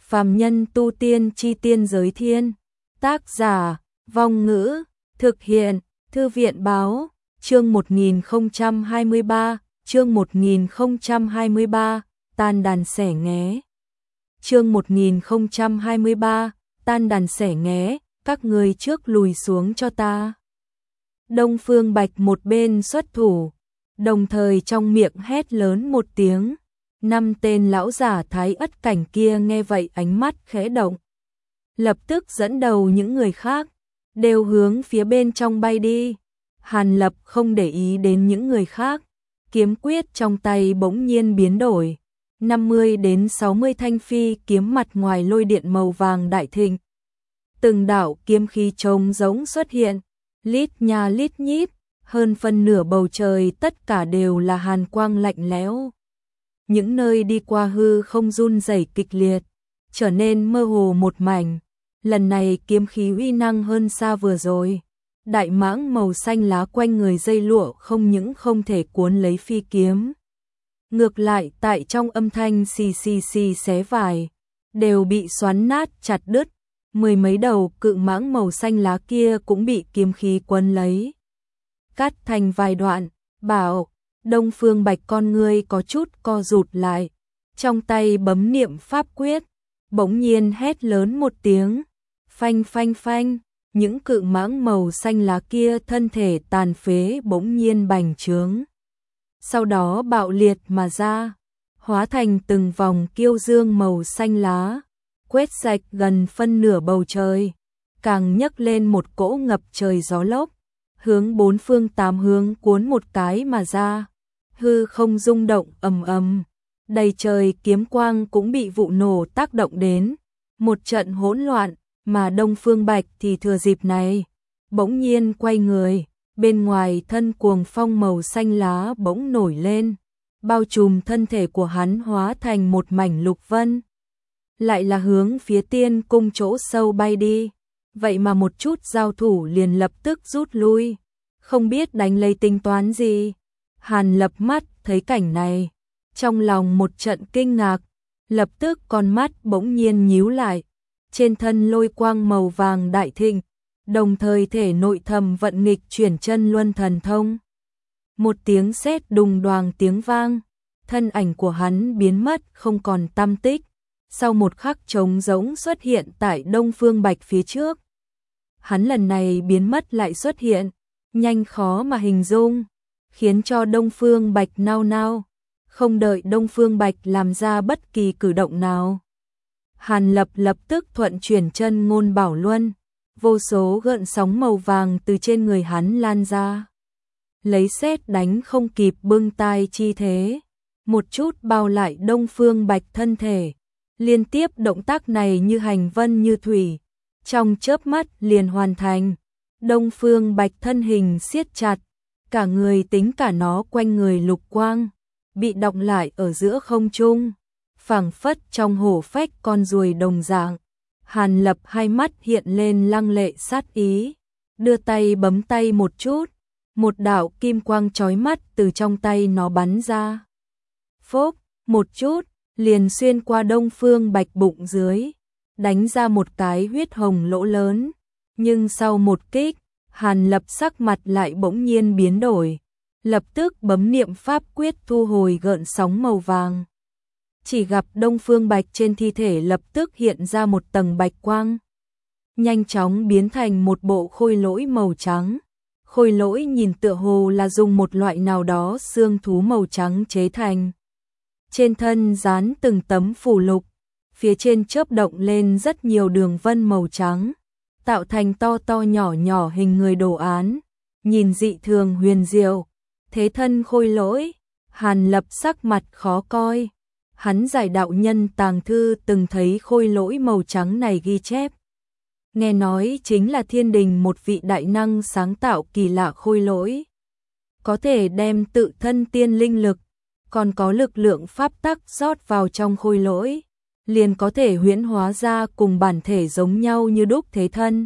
Phàm nhân tu tiên chi tiên giới thiên. Tác giả, Vong Ngữ, thực hiện, Thư viện báo, chương 1023, tan đàn xẻ nghé. Chương 1023, tan đàn xẻ nghé, các người trước lùi xuống cho ta. Đông Phương Bạch một bên xuất thủ, đồng thời trong miệng hét lớn một tiếng. 5 tên lão giả Thái Ất cảnh kia nghe vậy ánh mắt khẽ động. Lập tức dẫn đầu những người khác, đều hướng phía bên trong bay đi. Hàn Lập không để ý đến những người khác, kiếm quyết trong tay bỗng nhiên biến đổi. 50 đến 60 thanh phi kiếm mặt ngoài lôi điện màu vàng đại thịnh. Từng đạo kiếm khí trống giống xuất hiện, lít nha lít nhít, hơn phân nửa bầu trời tất cả đều là hàn quang lạnh lẽo. Những nơi đi qua hư không run rẩy kịch liệt, trở nên mơ hồ một mảnh. Lần này kiếm khí uy năng hơn xa vừa rồi. Đại mãng màu xanh lá quanh người dây lụa không những không thể cuốn lấy phi kiếm. Ngược lại tại trong âm thanh xì xì xì xé vải, đều bị xoắn nát chặt đứt. Mười mấy đầu cự mãng màu xanh lá kia cũng bị kiếm khí quấn lấy, cắt thành vài đoạn. Bảo, Đông Phương Bạch con ngươi có chút co rụt lại, trong tay bấm niệm pháp quyết, bỗng nhiên hét lớn một tiếng, phanh phanh phanh, những cự mãng màu xanh lá kia thân thể tàn phế bỗng nhiên bành trướng. Sau đó bạo liệt mà ra, hóa thành từng vòng kiêu dương màu xanh lá, quét sạch gần phân nửa bầu trời, càng nhấc lên một cỗ ngập trời gió lốc, hướng bốn phương tám hướng cuốn một cái mà ra. Hư không rung động ầm ầm, đầy trời kiếm quang cũng bị vụ nổ tác động đến, một trận hỗn loạn, mà Đông Phương Bạch thì thừa dịp này, bỗng nhiên quay người, bên ngoài thân cuồng phong màu xanh lá bỗng nổi lên, bao trùm thân thể của hắn hóa thành một mảnh lục vân. Lại là hướng phía tiên cung chỗ sâu bay đi, vậy mà một chút giao thủ liền lập tức rút lui, không biết đánh lấy tính toán gì. Hàn Lập mắt thấy cảnh này, trong lòng một trận kinh ngạc, lập tức con mắt bỗng nhiên nhíu lại, trên thân lôi quang màu vàng đại thịnh, đồng thời thể nội thầm vận nghịch chuyển chân luân thần thông. Một tiếng sét đùng đoàng tiếng vang, thân ảnh của hắn biến mất không còn tăm tích, sau một khắc trống rỗng xuất hiện tại Đông Phương Bạch phía trước. Hắn lần này biến mất lại xuất hiện, nhanh khó mà hình dung, khiến cho Đông Phương Bạch nao nao, không đợi Đông Phương Bạch làm ra bất kỳ cử động nào. Hàn Lập lập tức thuận chuyển chân ngôn bảo luân, vô số gợn sóng màu vàng từ trên người hắn lan ra, lấy sét đánh không kịp bưng tai chi thế, một chút bao lại Đông Phương Bạch thân thể. Liên tiếp động tác này như hành vân như thủy, trong chớp mắt liền hoàn thành. Đông Phương Bạch thân hình siết chặt, cả người tính cả nó quanh người lục quang, bị đọng lại ở giữa không trung, phảng phất trong hổ phách con ruồi đồng dạng. Hàn Lập hai mắt hiện lên lăng lệ sát ý, đưa tay bấm tay một chút, một đạo kim quang chói mắt từ trong tay nó bắn ra. Phốc, một chút, liền xuyên qua Đông Phương Bạch bụng dưới, đánh ra một cái huyết hồng lỗ lớn, nhưng sau một kích, Hàn Lập sắc mặt lại bỗng nhiên biến đổi, lập tức bấm niệm pháp quyết thu hồi gợn sóng màu vàng. Chỉ gặp Đông Phương Bạch trên thi thể lập tức hiện ra một tầng bạch quang, nhanh chóng biến thành một bộ khôi lỗi màu trắng. Khôi lỗi nhìn tựa hồ là dùng một loại nào đó xương thú màu trắng chế thành. Trên thân dán từng tấm phù lục, phía trên chớp động lên rất nhiều đường vân màu trắng, tạo thành to to nhỏ nhỏ hình người đồ án, nhìn dị thường huyền diệu. Thế thân khôi lỗi, Hàn Lập sắc mặt khó coi. Hắn giải đạo nhân tàng thư từng thấy khôi lỗi màu trắng này ghi chép. Nghe nói chính là thiên đình một vị đại năng sáng tạo kỳ lạ khôi lỗi, có thể đem tự thân tiên linh lực, còn có lực lượng pháp tắc rót vào trong khôi lỗi, liền có thể huyễn hóa ra cùng bản thể giống nhau như đúc thế thân.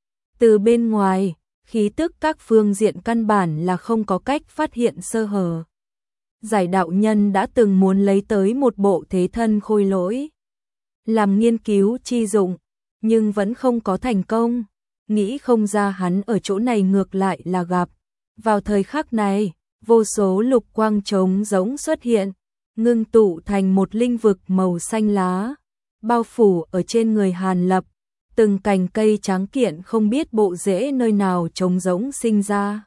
Từ bên ngoài, khí tức các phương diện căn bản là không có cách phát hiện sơ hở. Giải đạo nhân đã từng muốn lấy tới một bộ thế thân khôi lỗi, làm nghiên cứu chi dụng, nhưng vẫn không có thành công. Nghĩ không ra hắn ở chỗ này ngược lại là gặp. Vào thời khắc này, vô số lục quang trống rỗng xuất hiện, ngưng tụ thành một linh vực màu xanh lá, bao phủ ở trên người Hàn Lập. Từng cành cây tráng kiện không biết bộ rễ nơi nào trống rỗng sinh ra,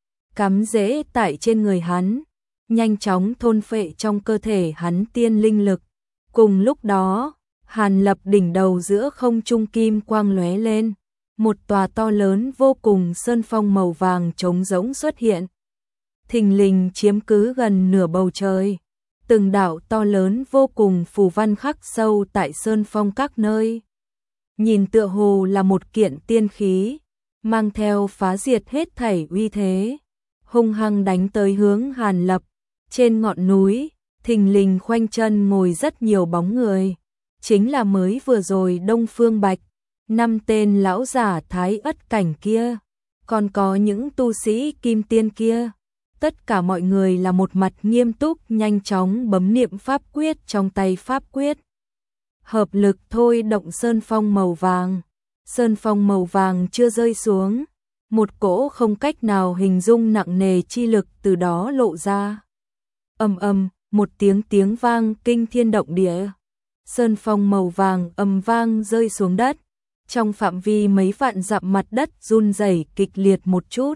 cắm rễ tại trên người hắn, nhanh chóng thôn phệ trong cơ thể hắn tiên linh lực. Cùng lúc đó, Hàn Lập đỉnh đầu giữa không trung kim quang lóe lên, một tòa to lớn vô cùng sơn phong màu vàng trống rỗng xuất hiện, thình lình chiếm cứ gần nửa bầu trời. Từng đạo to lớn vô cùng phù văn khắc sâu tại sơn phong các nơi, nhìn tựa hồ là một kiện tiên khí, mang theo phá diệt hết thảy uy thế, hung hăng đánh tới hướng Hàn Lập. Trên ngọn núi, thình lình khoanh chân ngồi rất nhiều bóng người, chính là mới vừa rồi Đông Phương Bạch, 5 tên lão giả thái ất cảnh kia, còn có những tu sĩ kim tiên kia. Tất cả mọi người là một mặt nghiêm túc, nhanh chóng bấm niệm pháp quyết trong tay pháp quyết. Hợp lực thôi động sơn phong màu vàng. Sơn phong màu vàng chưa rơi xuống, một cỗ không cách nào hình dung nặng nề chi lực từ đó lộ ra. Ầm ầm, một tiếng vang kinh thiên động địa. Sơn phong màu vàng ầm vang rơi xuống đất, trong phạm vi mấy vạn dặm mặt đất run rẩy kịch liệt một chút.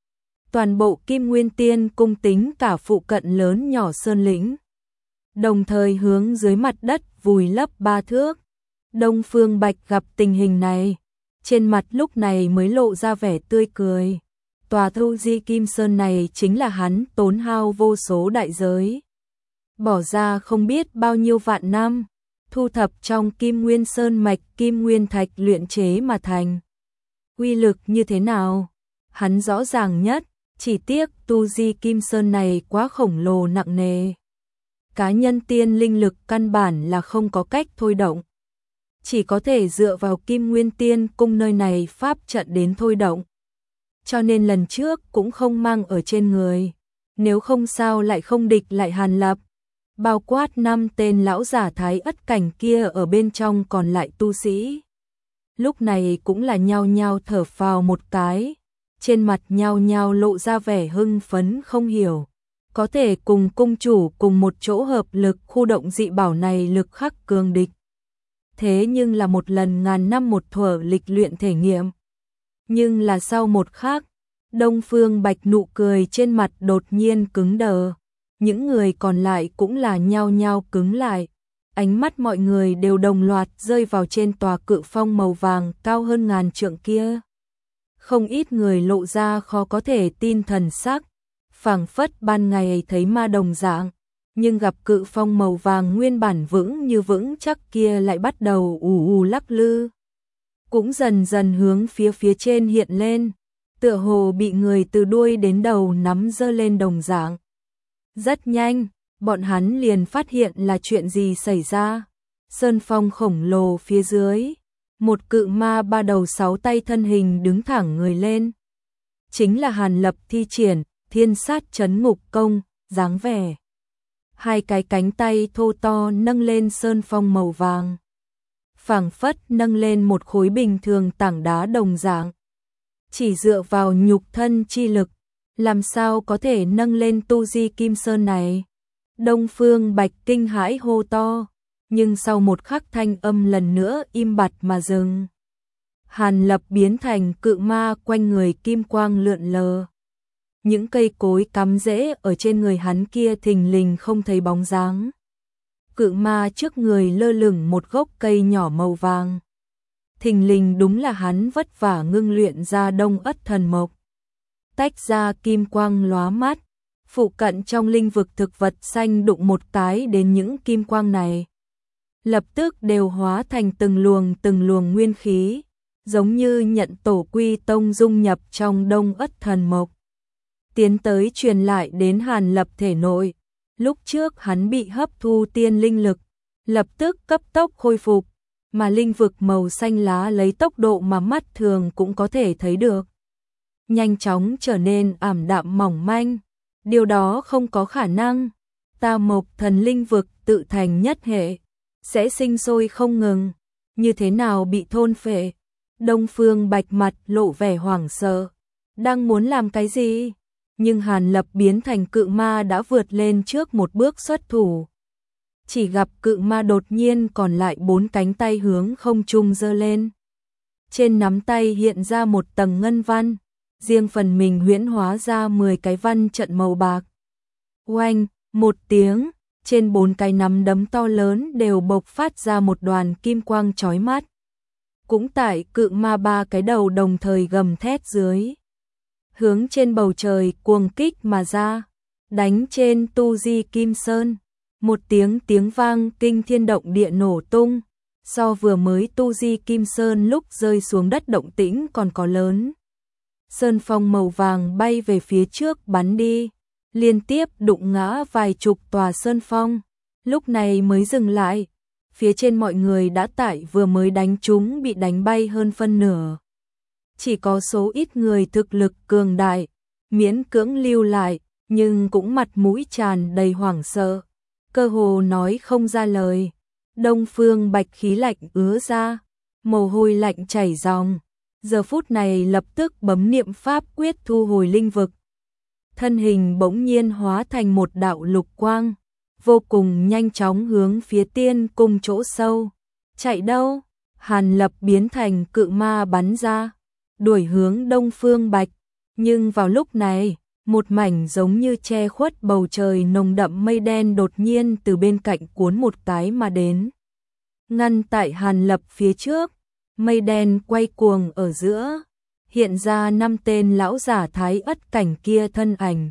Toàn bộ Kim Nguyên Tiên cung tính cả phụ cận lớn nhỏ sơn lĩnh, đồng thời hướng dưới mặt đất vùi lấp 3 thước. Đông Phương Bạch gặp tình hình này, trên mặt lúc này mới lộ ra vẻ tươi cười. Tòa Thu Di Kim Sơn này chính là hắn tốn hao vô số đại giới, bỏ ra không biết bao nhiêu vạn năm, thu thập trong Kim Nguyên Sơn mạch Kim Nguyên Thạch luyện chế mà thành. Uy lực như thế nào, hắn rõ ràng nhất, chỉ tiếc Tu Di Kim Sơn này quá khổng lồ nặng nề. Cá nhân tiên linh lực căn bản là không có cách thôi động, chỉ có thể dựa vào Kim Nguyên Tiên cung nơi này pháp trận đến thôi động. Cho nên lần trước cũng không mang ở trên người, nếu không sao lại không địch lại Hàn Lập. Bao quát 5 tên lão giả thái ất cảnh kia ở bên trong còn lại tu sĩ, lúc này cũng là nhao nhao thở phào một cái, trên mặt nhao nhao lộ ra vẻ hưng phấn không hiểu. Có thể cùng cung chủ cùng một chỗ hợp lực khu động dị bảo này lực khắc cường địch. Thế nhưng là một lần ngàn năm một thuở lịch luyện thể nghiệm. Nhưng là sau một khắc, Đông Phương Bạch nụ cười trên mặt đột nhiên cứng đờ. Những người còn lại cũng là nhao nhao cứng lại. Ánh mắt mọi người đều đồng loạt rơi vào trên tòa cự phong màu vàng cao hơn ngàn trượng kia. Không ít người lộ ra khó có thể tin thần sắc, phảng phất ban ngày thấy ma đồng dạng, nhưng gặp cự phong màu vàng nguyên bản vững như vững chắc kia lại bắt đầu ù ù lắc lư, cũng dần dần hướng phía trên hiện lên, tựa hồ bị người từ đuôi đến đầu nắm giơ lên đồng dạng. Rất nhanh, bọn hắn liền phát hiện là chuyện gì xảy ra. Sơn phong khổng lồ phía dưới, một cự ma 3 đầu 6 tay thân hình đứng thẳng người lên. Chính là Hàn Lập thi triển Thiên Sát Chấn Ngục Công, dáng vẻ. 2 cái cánh tay thô to nâng lên sơn phong màu vàng, phảng phất nâng lên một khối bình thường tảng đá đồng dạng. Chỉ dựa vào nhục thân chi lực, làm sao có thể nâng lên Tu Di Kim Sơn này? Đông Phương Bạch kinh hãi hô to, nhưng sau một khắc thanh âm lần nữa im bặt mà dừng. Hàn Lập biến thành cự ma quanh người kim quang lượn lờ. Những cây cối cắm rễ ở trên người hắn kia thình lình không thấy bóng dáng. Cự ma trước người lơ lửng một gốc cây nhỏ màu vàng. Thình lình đúng là hắn vất vả ngưng luyện ra Đông Ất Thần Mộc. Tách ra kim quang lóa mắt, phụ cận trong linh vực thực vật xanh đụng một cái đến những kim quang này, lập tức đều hóa thành từng luồng nguyên khí, giống như nhận tổ quy tông dung nhập trong Đông Ất Thần Mộc, tiến tới truyền lại đến Hàn Lập thể nội. Lúc trước hắn bị hấp thu tiên linh lực, lập tức cấp tốc khôi phục, mà linh vực màu xanh lá lấy tốc độ mà mắt thường cũng có thể thấy được, nhanh chóng trở nên ảm đạm mỏng manh. Điều đó không có khả năng. Ta Mộc Thần linh vực tự thành nhất hệ, sẽ sinh sôi không ngừng, như thế nào bị thôn phệ. Đông Phương Bạch mặt lộ vẻ hoảng sợ, đang muốn làm cái gì? Nhưng Hàn Lập biến thành cự ma đã vượt lên trước một bước xuất thủ. Chỉ gặp cự ma đột nhiên còn lại 4 cánh tay hướng không trung giơ lên. Trên nắm tay hiện ra một tầng ngân văn, riêng phần mình huyễn hóa ra 10 cái văn trận màu bạc. Oanh, một tiếng, trên 4 cái nắm đấm to lớn đều bộc phát ra một đoàn kim quang chói mắt. Cũng tại cự ma 3 cái đầu đồng thời gầm thét dưới. Hướng trên bầu trời cuồng kích mà ra, đánh trên Tu Di Kim Sơn. Một tiếng vang kinh thiên động địa nổ tung, so vừa mới Tu Di Kim Sơn lúc rơi xuống đất động tĩnh còn có lớn. Sơn phong màu vàng bay về phía trước bắn đi, liên tiếp đụng ngã vài chục tòa sơn phong, lúc này mới dừng lại. Phía trên mọi người đã tại vừa mới đánh chúng bị đánh bay hơn phân nửa. Chỉ có số ít người thực lực cường đại, miễn cưỡng lưu lại, nhưng cũng mặt mũi tràn đầy hoảng sợ, cơ hồ nói không ra lời. Đông Phương Bạch khí lạnh ứa ra, mồ hôi lạnh chảy ròng, giờ phút này lập tức bấm niệm pháp quyết thu hồi linh vực. Thân hình bỗng nhiên hóa thành một đạo lục quang, vô cùng nhanh chóng hướng phía tiên cung chỗ sâu. Chạy đâu? Hàn Lập biến thành cự ma bắn ra, đuổi hướng Đông Phương Bạch, nhưng vào lúc này, một mảnh giống như che khuất bầu trời nồng đậm mây đen đột nhiên từ bên cạnh cuốn một cái mà đến. Ngăn tại Hàn Lập phía trước, mây đen quay cuồng ở giữa, hiện ra 5 tên lão giả thái ất cảnh kia thân ảnh.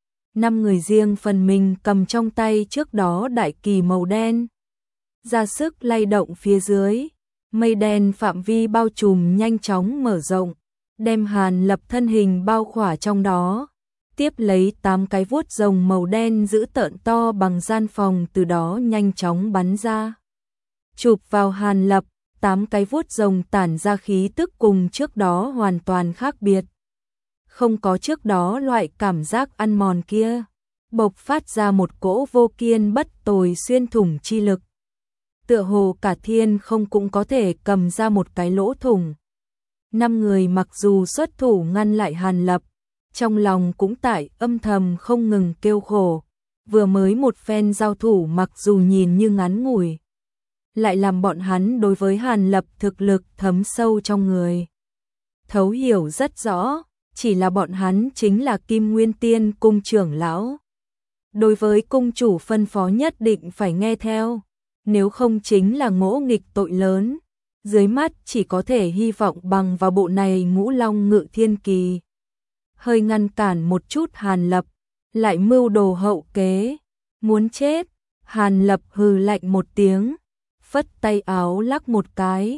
5 người riêng phần mình cầm trong tay trước đó đại kỳ màu đen. Ra sức lay động phía dưới, mây đen phạm vi bao trùm nhanh chóng mở rộng, đem Hàn Lập thân hình bao khỏa trong đó. Tiếp lấy 8 cái vuốt rồng màu đen dữ tợn to bằng gian phòng từ đó nhanh chóng bắn ra. Chụp vào Hàn Lập, 8 cái vuốt rồng tản ra khí tức cùng trước đó hoàn toàn khác biệt. Không có trước đó loại cảm giác ăn mòn kia, bộc phát ra một cỗ vô kiên bất tồi xuyên thủng chi lực. Tựa hồ cả thiên không cũng có thể cầm ra một cái lỗ thủng. 5 người mặc dù xuất thủ ngăn lại Hàn Lập, trong lòng cũng tại âm thầm không ngừng kêu khổ. Vừa mới một phen giao thủ mặc dù nhìn như ngắn ngủi, lại làm bọn hắn đối với Hàn Lập thực lực thấm sâu trong người. Thấu hiểu rất rõ, chỉ là bọn hắn chính là Kim Nguyên Tiên cung trưởng lão. Đối với cung chủ phân phó nhất định phải nghe theo, nếu không chính là ngỗ nghịch tội lớn. Dưới mắt chỉ có thể hy vọng bằng vào bộ này Ngũ Long Ngự Thiên Kỳ. Hơi ngăn cản một chút Hàn Lập, lại mưu đồ hậu kế, muốn chết. Hàn Lập hừ lạnh một tiếng, phất tay áo lắc một cái,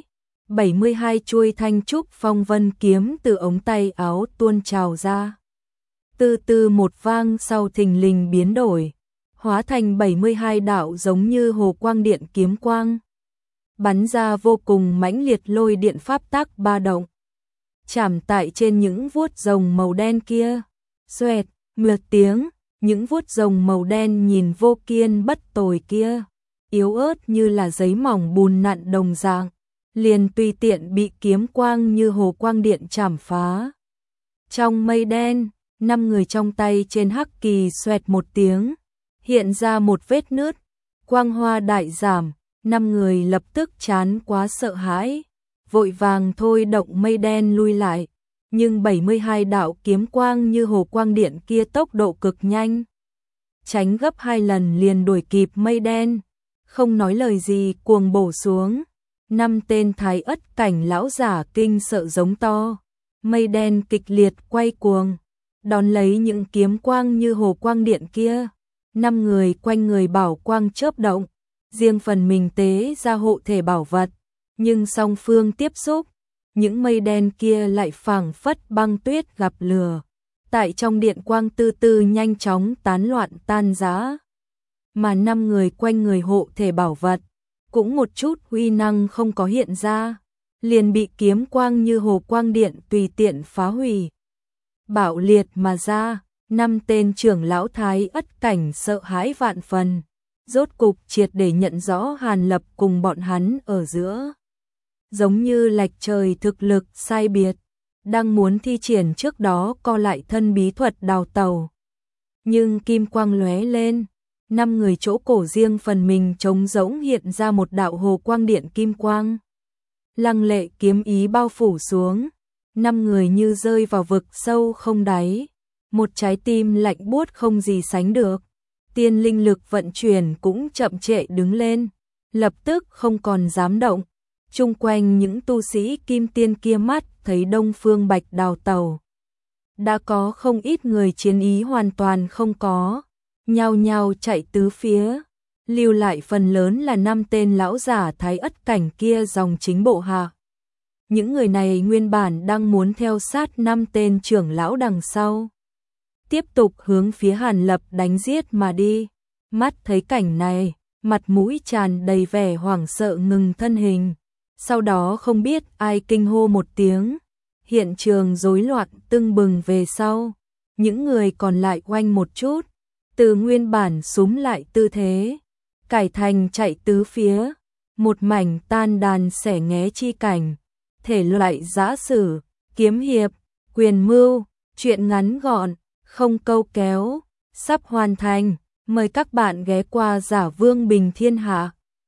72 chuôi thanh trúc phong vân kiếm từ ống tay áo tuôn trào ra. Từ từ một vang sau thình lình biến đổi, hóa thành 72 đạo giống như hồ quang điện kiếm quang, bắn ra vô cùng mãnh liệt lôi điện pháp tác ba động. Chạm tại trên những vuốt rồng màu đen kia, xoẹt, một tiếng, những vuốt rồng màu đen nhìn vô kiên bất tồi kia, yếu ớt như là giấy mỏng bùn nặn đồng dạng, liền tùy tiện bị kiếm quang như hồ quang điện chảm phá. Trong mây đen, 5 người trong tay trên hắc kỳ xoẹt một tiếng, hiện ra một vết nứt, quang hoa đại giảm, 5 người lập tức chán quá sợ hãi, vội vàng thôi động mây đen lui lại, nhưng 72 đạo kiếm quang như hồ quang điện kia tốc độ cực nhanh, tránh gấp 2 lần liền đuổi kịp mây đen, không nói lời gì cuồng bổ xuống. 5 tên thái ất cảnh lão giả kinh sợ giống to, mây đen kịch liệt quay cuồng, đón lấy những kiếm quang như hồ quang điện kia. 5 người quanh người bảo quang chớp động, riêng phần mình tế ra hộ thể bảo vật, nhưng song phương tiếp xúc, những mây đen kia lại phảng phất băng tuyết gặp lửa, tại trong điện quang từ từ nhanh chóng tán loạn tan rã. Mà 5 người quanh người hộ thể bảo vật, cũng một chút uy năng không có hiện ra, liền bị kiếm quang như hồ quang điện tùy tiện phá hủy. Bạo liệt mà ra, 5 tên trưởng lão thái ất cảnh sợ hãi vạn phần, rốt cục triệt để nhận rõ Hàn Lập cùng bọn hắn ở giữa. Giống như lệch trời thực lực sai biệt, đang muốn thi triển trước đó co lại thân bí thuật đào tàu. Nhưng kim quang lóe lên, 5 người chỗ cổ riêng phần mình trống rỗng hiện ra một đạo hồ quang điện kim quang. Lăng lệ kiếm ý bao phủ xuống, 5 người như rơi vào vực sâu không đáy, một trái tim lạnh buốt không gì sánh được. Tiên linh lực vận chuyển cũng chậm trệ đứng lên, lập tức không còn dám động. Chung quanh những tu sĩ kim tiên kia mắt thấy Đông Phương Bạch đào tàu. Đã có không ít người chiến ý hoàn toàn không có, nhao nhao chạy tứ phía, lưu lại phần lớn là 5 tên lão giả thái ất cảnh kia dòng chính bộ hạ. Những người này nguyên bản đang muốn theo sát 5 tên trưởng lão đằng sau, tiếp tục hướng phía Hàn Lập đánh giết mà đi. Mắt thấy cảnh này, mặt mũi tràn đầy vẻ hoảng sợ ngừng thân hình. Sau đó không biết ai kinh hô một tiếng, hiện trường rối loạn tưng bừng về sau. Những người còn lại oanh một chút, từ nguyên bản súm lại tư thế, cải thành chạy tứ phía, một mảnh tan đàn xẻ nghé chi cảnh, thể loại giã sử, kiếm hiệp, quyền mưu, truyện ngắn gọn, không câu kéo, sắp hoàn thành. Mời các bạn ghé qua Giả Vương Bình Thiên Hạ.